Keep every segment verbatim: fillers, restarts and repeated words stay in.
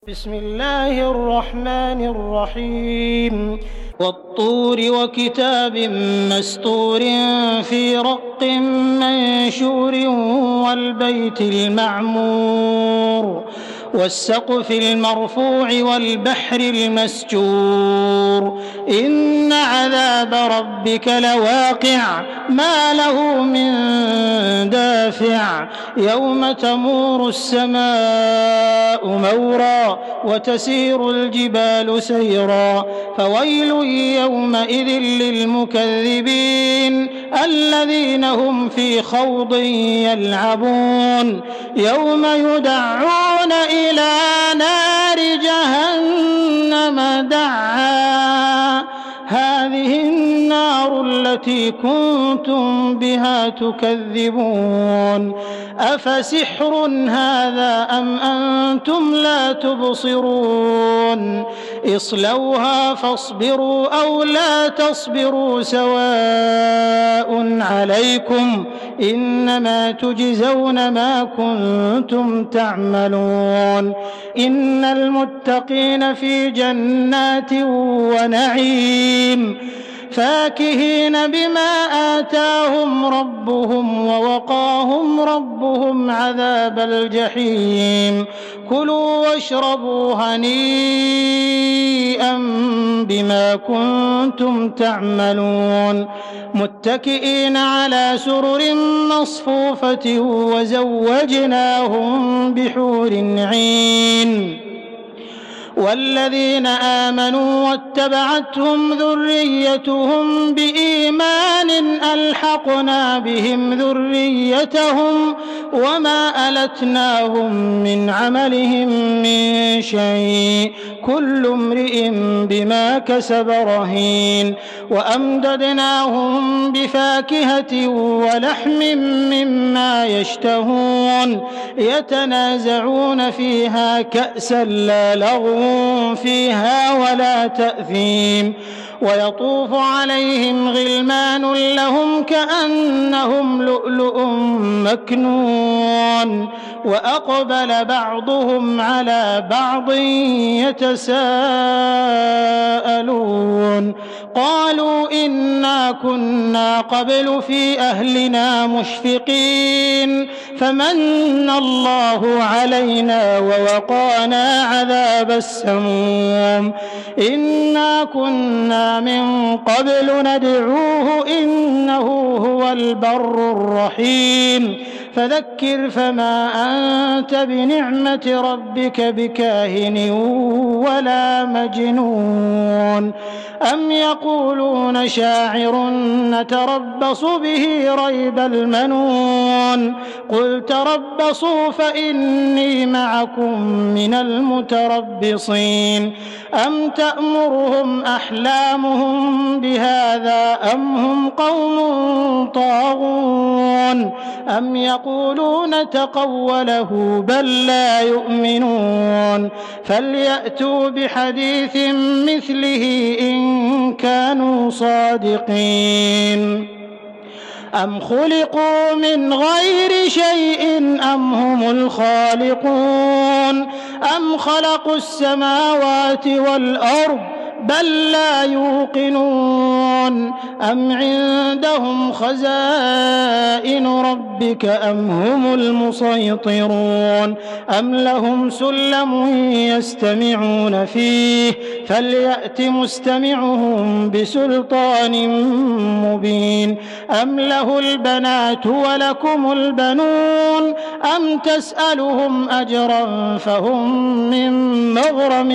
بسم الله الرحمن الرحيم والطور وكتاب مسطور في رق منشور والبيت المعمور والسقف المرفوع والبحر المسجور إن عذاب ربك لواقع ما له من دافع يوم تمور السماء مورا وتسير الجبال سيرا فويل يومئذ للمكذبين الذين هم في خوض يلعبون يوم يدعون إلى نار جهنم دعا هذه النار التي كنتم بها تكذبون أفسحر هذا أم أنتم لا تبصرون اصلوها فاصبروا أو لا تصبروا سواء عليكم إنما تجزون ما كنتم تعملون إن المتقين في جنات ونعيم فاكهين بما آتاهم ربهم ووقاهم ربهم عذاب الجحيم كلوا واشربوا هنيئا بما كنتم تعملون متكئين على سرر مصفوفة وزوجناهم بحور عين والذين آمنوا واتبعتهم ذريتهم بإيمان ألحقنا بهم ذريتهم وما ألتناهم من عملهم من شيء كل امرئ بما كسب رهين وأمددناهم بفاكهة ولحم مما يشتهون يتنازعون فيها كأسا لا لغو فيها ولا تأثيم ويطوف عليهم غلمان لهم كأنهم لؤلؤ مكنون وأقبل بعضهم على بعض يتساءلون قالوا إنا كنا قبل في أهلنا مشفقين فمن الله علينا ووقانا عذاب السموم إنا كنا من قبل ندعوه إنه هو البر الرحيم فذكر فما أنت بنعمة ربك بكاهن ولا مجنون أم يقولون شاعر نتربص به ريب المنون قل تربصوا فإني معكم من المتربصين أم تأمرهم أحلامهم بهذا أم هم قوم طاغون أم يقولون تقوله بل لا يؤمنون فليأتوا بحديث مثله إن كانوا صادقين أم خلقوا من غير شيء أم هم الخالقون أم خلقوا السماوات والأرض بل لا يوقنون أم عندهم خزائن ربك أم هم المسيطرون أم لهم سلم يستمعون فيه فليأت مستمعهم بسلطان مبين أم له البنات ولكم البنون أم تسألهم أجرا فهم من مغرم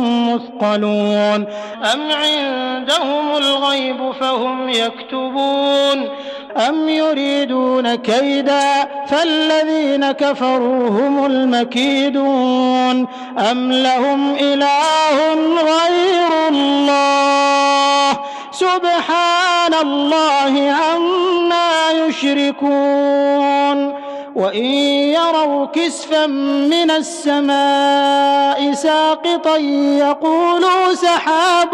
مثقلون أم عندهم الغيب فهم يكتبون أم يريدون كيدا فالذين كفروا هم المكيدون أم لهم إله غير الله سبحان الله عما يشركون وإن يروا كسفا من السماء ساقطا يقولوا سحاب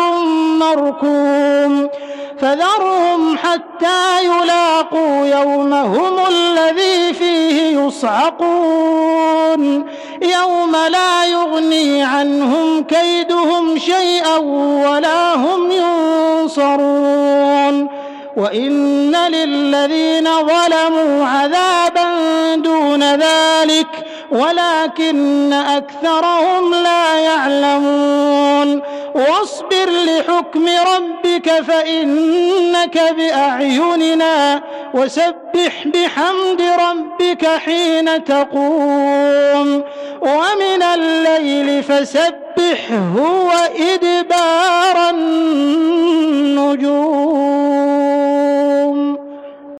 مركوم فذرهم حتى يلاقوا يومهم الذي فيه يصعقون يوم لا يغني عنهم كيدهم شيئا ولا هم ينصرون وإن للذين ظلموا عذابا دون ذلك ولكن أكثرهم لا يعلمون واصبر لحكم ربك فإنك بأعيننا وسبح بحمد ربك حين تقوم ومن الليل فسبحه وإدبار النجوم.